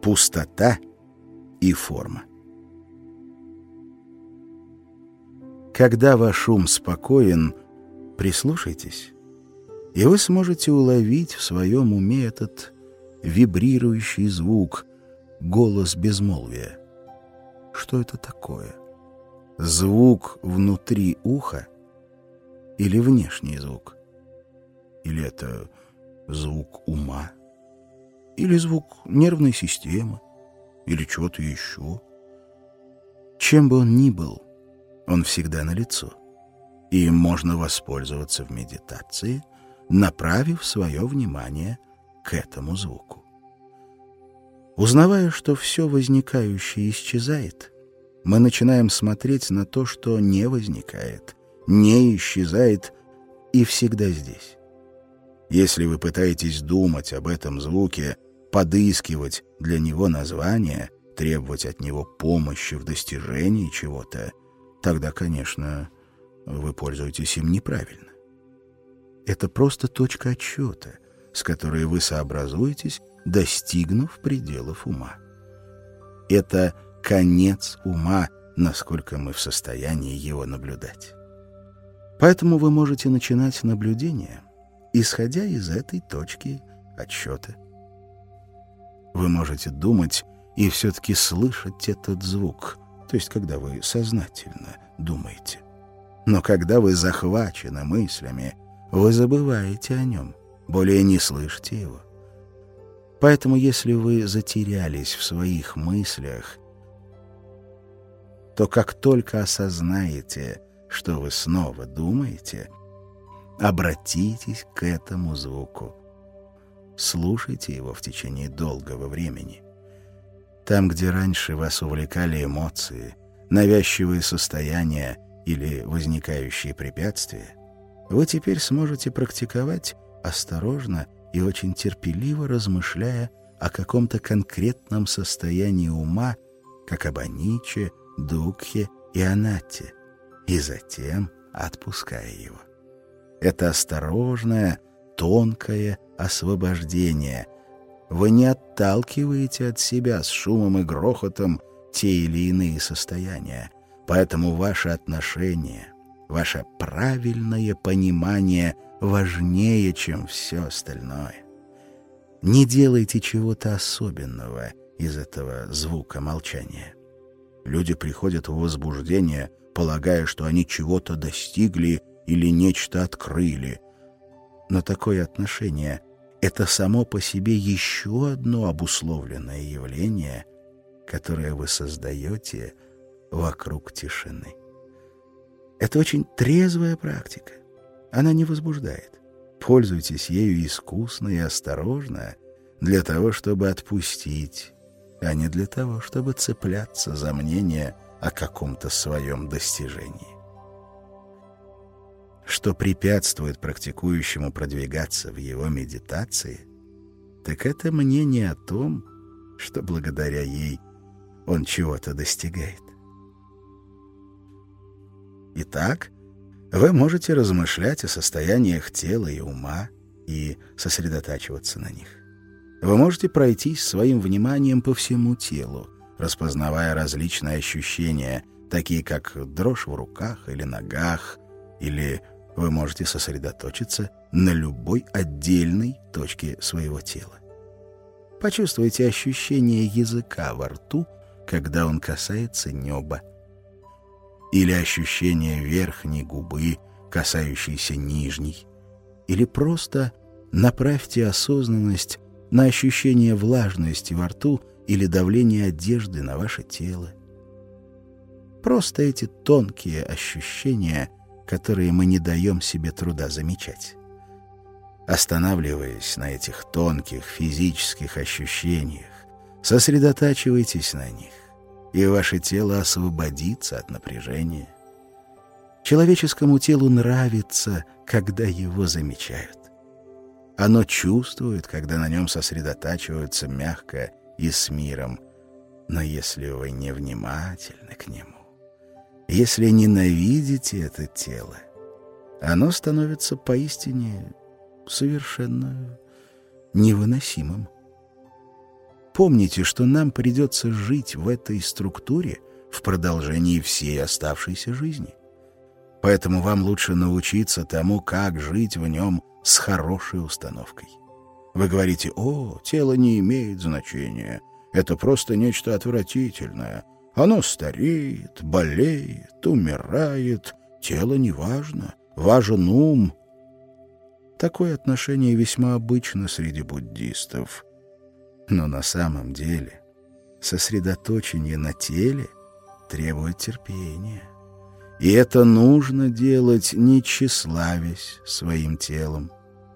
пустота и форма. Когда ваш ум спокоен, прислушайтесь, и вы сможете уловить в своем уме этот вибрирующий звук, голос безмолвия. Что это такое? Звук внутри уха или внешний звук? Или это звук ума? Или звук нервной системы? Или чего-то еще? Чем бы он ни был, он всегда налицо, и им можно воспользоваться в медитации, направив свое внимание к этому звуку. Узнавая, что все возникающее исчезает, мы начинаем смотреть на то, что не возникает, не исчезает и всегда здесь. Если вы пытаетесь думать об этом звуке, подыскивать для него название, требовать от него помощи в достижении чего-то, тогда, конечно, вы пользуетесь им неправильно. Это просто точка отсчета, с которой вы сообразуетесь, достигнув пределов ума. Это конец ума, насколько мы в состоянии его наблюдать. Поэтому вы можете начинать наблюдение, исходя из этой точки отсчета. Вы можете думать и все-таки слышать этот звук, то есть когда вы сознательно думаете. Но когда вы захвачены мыслями, вы забываете о нем, более не слышите его. Поэтому если вы затерялись в своих мыслях, то как только осознаете, что вы снова думаете, обратитесь к этому звуку. Слушайте его в течение долгого времени. Там, где раньше вас увлекали эмоции, навязчивые состояния или возникающие препятствия, вы теперь сможете практиковать осторожно и очень терпеливо, размышляя о каком-то конкретном состоянии ума, как об аниче, дукхе и анатте, и затем отпуская его. Это осторожное, тонкое освобождение. Вы не отталкиваете от себя с шумом и грохотом те или иные состояния, поэтому ваше отношение, ваше правильное понимание важнее, чем все остальное. Не делайте чего-то особенного из этого звука молчания. Люди приходят в возбуждение, полагая, что они чего-то достигли или нечто открыли. Но такое отношение — это само по себе еще одно обусловленное явление, которое вы создаете вокруг тишины. Это очень трезвая практика. Она не возбуждает. Пользуйтесь ею искусно и осторожно для того, чтобы отпустить, а не для того, чтобы цепляться за мнение о каком-то своем достижении. Что препятствует практикующему продвигаться в его медитации, так это мнение о том, что благодаря ей он чего-то достигает. Итак, вы можете размышлять о состояниях тела и ума и сосредотачиваться на них. Вы можете пройтись своим вниманием по всему телу, распознавая различные ощущения, такие как дрожь в руках или ногах, или вы можете сосредоточиться на любой отдельной точке своего тела. Почувствуйте ощущение языка во рту, когда он касается неба, или ощущение верхней губы, касающейся нижней, или просто направьте осознанность на ощущение влажности во рту или давление одежды на ваше тело. Просто эти тонкие ощущения, которые мы не даем себе труда замечать. Останавливаясь на этих тонких физических ощущениях, сосредотачивайтесь на них, и ваше тело освободится от напряжения. Человеческому телу нравится, когда его замечают. Оно чувствует, когда на нем сосредотачиваются мягко и с миром. Но если вы невнимательны к нему, если ненавидите это тело, оно становится поистине совершенно невыносимым. помните, что нам придется жить в этой структуре в продолжении всей оставшейся жизни. Поэтому вам лучше научиться тому, как жить в нем с хорошей установкой. Вы говорите: «О, тело не имеет значения, это просто нечто отвратительное. Оно стареет, болеет, умирает, тело не важно, важен ум». Такое отношение весьма обычно среди буддистов. Но на самом деле сосредоточение на теле требует терпения. И это нужно делать, не тщеславясь своим телом.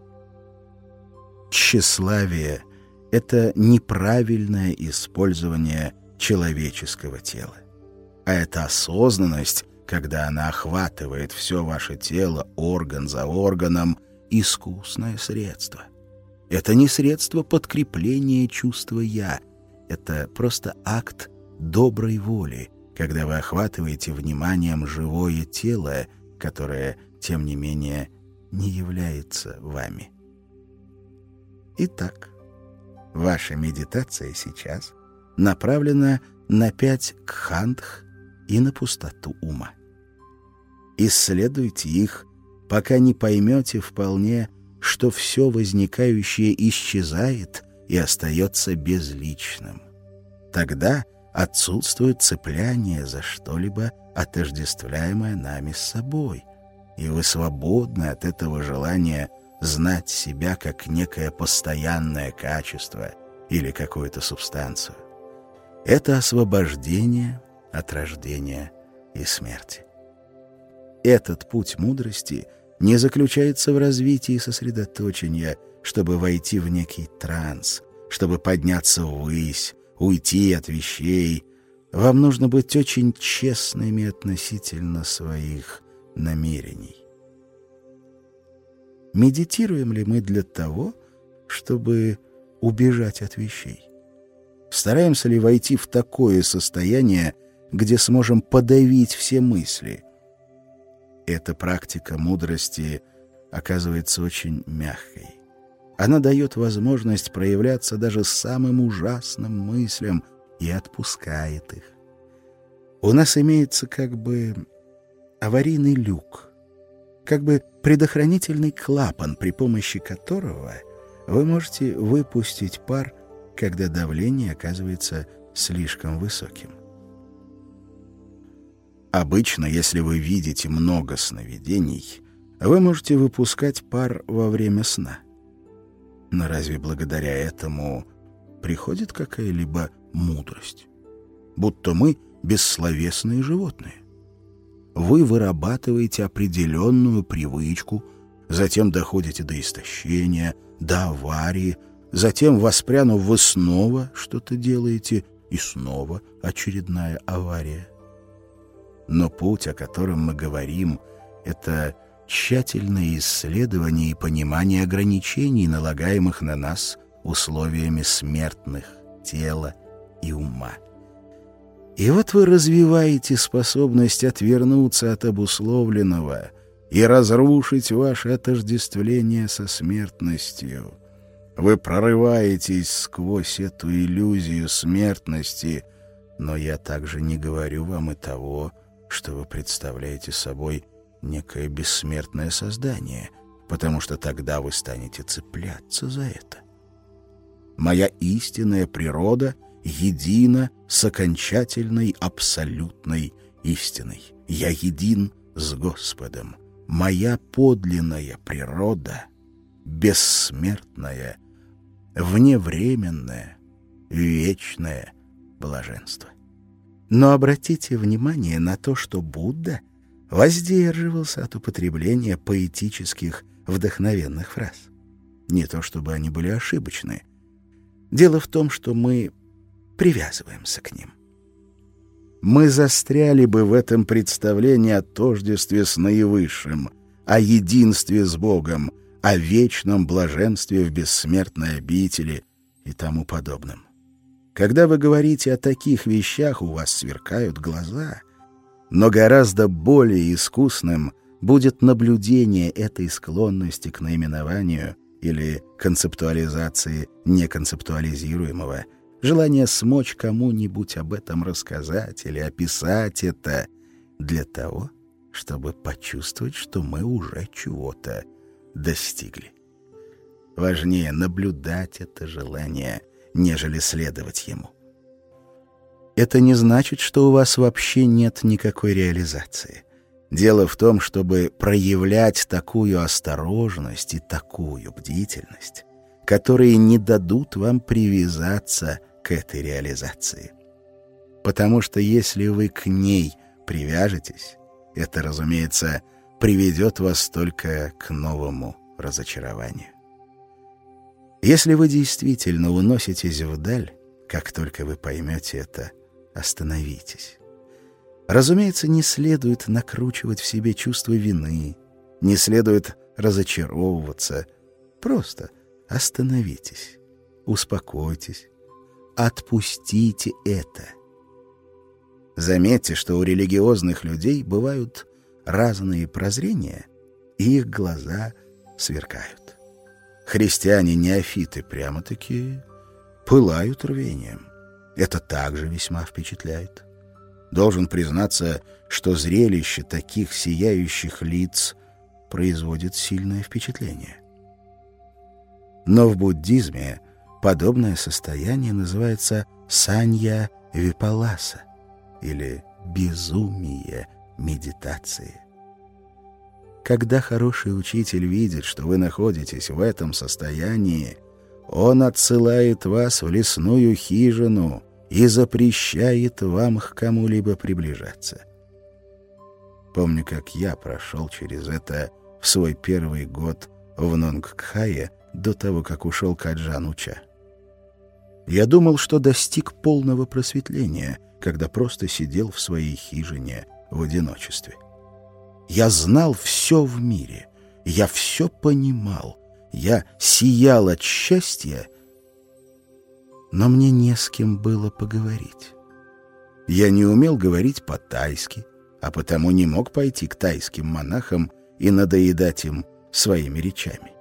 Тщеславие — это неправильное использование человеческого тела. А это осознанность, когда она охватывает все ваше тело орган за органом, искусное средство. Это не средство подкрепления чувства «я». Это просто акт доброй воли, когда вы охватываете вниманием живое тело, которое, тем не менее, не является вами. Итак, ваша медитация сейчас направлена на 5 кхандх и на пустоту ума. Исследуйте их, пока не поймете вполне, что все возникающее исчезает и остается безличным. Тогда отсутствует цепляние за что-либо, отождествляемое нами с собой, и вы свободны от этого желания знать себя как некое постоянное качество или какую-то субстанцию. Это освобождение от рождения и смерти. Этот путь мудрости не заключается в развитии сосредоточения, чтобы войти в некий транс, чтобы подняться ввысь, уйти от вещей. Вам нужно быть очень честными относительно своих намерений. Медитируем ли мы для того, чтобы убежать от вещей? Стараемся ли войти в такое состояние, где сможем подавить все мысли? Эта практика мудрости оказывается очень мягкой. Она дает возможность проявляться даже самым ужасным мыслям и отпускает их. У нас имеется как бы аварийный люк, как бы предохранительный клапан, при помощи которого вы можете выпустить пар, когда давление оказывается слишком высоким. Обычно, если вы видите много сновидений, вы можете выпускать пар во время сна. Но разве благодаря этому приходит какая-либо мудрость? Будто мы бессловесные животные. Вы вырабатываете определенную привычку, затем доходите до истощения, до аварии, затем, воспрянув, вы снова что-то делаете, и снова очередная авария. Но путь, о котором мы говорим, это тщательное исследование и понимание ограничений, налагаемых на нас условиями смертных тела и ума. И вот вы развиваете способность отвернуться от обусловленного и разрушить ваше отождествление со смертностью. Вы прорываетесь сквозь эту иллюзию смертности, но я также не говорю вам и того, что вы представляете собой некое бессмертное создание, потому что тогда вы станете цепляться за это. Моя истинная природа едина с окончательной абсолютной истиной. Я един с Господом. Моя подлинная природа бессмертное, вневременное, вечное блаженство. Но обратите внимание на то, что Будда воздерживался от употребления поэтических вдохновенных фраз. Не то чтобы они были ошибочны. Дело в том, что мы привязываемся к ним. Мы застряли бы в этом представлении о тождестве с наивысшим, о единстве с Богом, о вечном блаженстве в бессмертной обители и тому подобном. Когда вы говорите о таких вещах, у вас сверкают глаза, но гораздо более искусным будет наблюдение этой склонности к наименованию или концептуализации неконцептуализируемого, желание смочь кому-нибудь об этом рассказать или описать это для того, чтобы почувствовать, что мы уже чего-то достигли. Важнее наблюдать это желание, нежели следовать ему. Это не значит, что у вас вообще нет никакой реализации. Дело в том, чтобы проявлять такую осторожность и такую бдительность, которые не дадут вам привязаться к этой реализации. Потому что если вы к ней привяжетесь, это, разумеется, приведет вас только к новому разочарованию. Если вы действительно уноситесь вдаль, как только вы поймете это, остановитесь. Разумеется, не следует накручивать в себе чувство вины, не следует разочаровываться. Просто остановитесь, успокойтесь, отпустите это. Заметьте, что у религиозных людей бывают разные прозрения, и их глаза сверкают. Христиане-неофиты прямо-таки пылают рвением. Это также весьма впечатляет. Должен признаться, что зрелище таких сияющих лиц производит сильное впечатление. Но в буддизме подобное состояние называется санья-випаласа или безумие медитации. Когда хороший учитель видит, что вы находитесь в этом состоянии, он отсылает вас в лесную хижину и запрещает вам к кому-либо приближаться. Помню, как я прошел через это в свой первый год в Нонгкхае до того, как ушел к Аджан Уча. Я думал, что достиг полного просветления, когда просто сидел в своей хижине в одиночестве. Я знал все в мире, я все понимал, я сиял от счастья, но мне не с кем было поговорить. Я не умел говорить по-тайски, а потому не мог пойти к тайским монахам и надоедать им своими речами.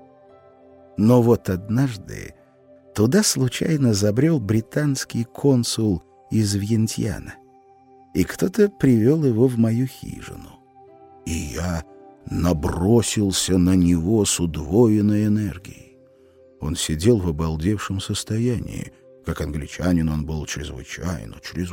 Но вот однажды туда случайно забрел британский консул из Вьентьяна, и кто-то привел его в мою хижину. И я набросился на него с удвоенной энергией. Он сидел в обалдевшем состоянии. Как англичанин он был чрезвычайно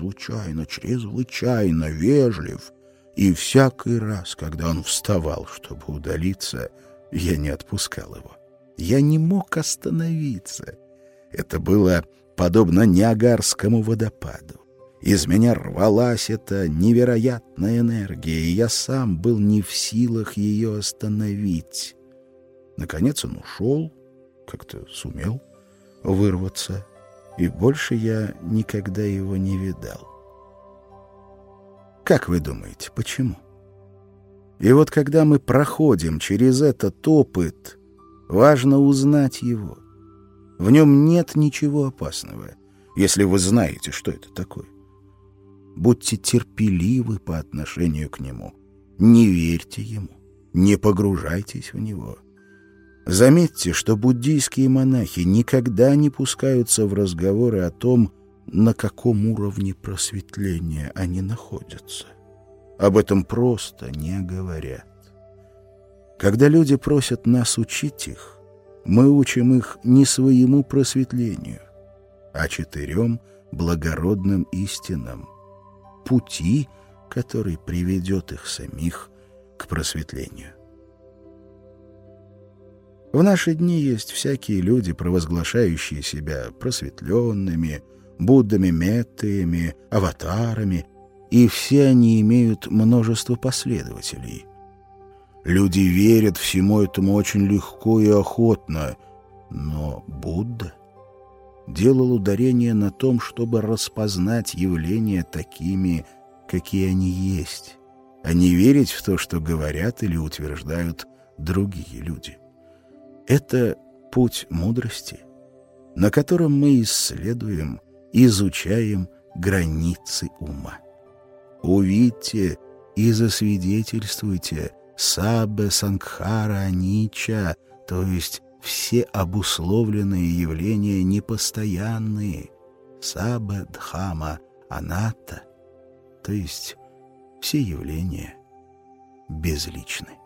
вежлив. И всякий раз, когда он вставал, чтобы удалиться, я не отпускал его. Я не мог остановиться. Это было подобно Ниагарскому водопаду. Из меня рвалась эта невероятная энергия, и я сам был не в силах ее остановить. Наконец он ушел, как-то сумел вырваться, и больше я никогда его не видал. Как вы думаете, почему? И вот когда мы проходим через этот опыт, важно узнать его. В нем нет ничего опасного, если вы знаете, что это такое. Будьте терпеливы по отношению к нему. Не верьте ему, не погружайтесь в него. Заметьте, что буддийские монахи никогда не пускаются в разговоры о том, на каком уровне просветления они находятся. Об этом просто не говорят. Когда люди просят нас учить их, мы учим их не своему просветлению, а 4 благородным истинам, пути, который приведет их самих к просветлению. В наши дни есть всякие люди, провозглашающие себя просветленными, Буддами, Меттаями, аватарами, и все они имеют множество последователей. Люди верят всему этому очень легко и охотно, но Будда делал ударение на том, чтобы распознать явления такими, какие они есть, а не верить в то, что говорят или утверждают другие люди. Это путь мудрости, на котором мы исследуем, изучаем границы ума. Увидьте и засвидетельствуйте саббе сангхара аничча, то есть все обусловленные явления непостоянные, Саба Дхама Анатта, то есть все явления безличны.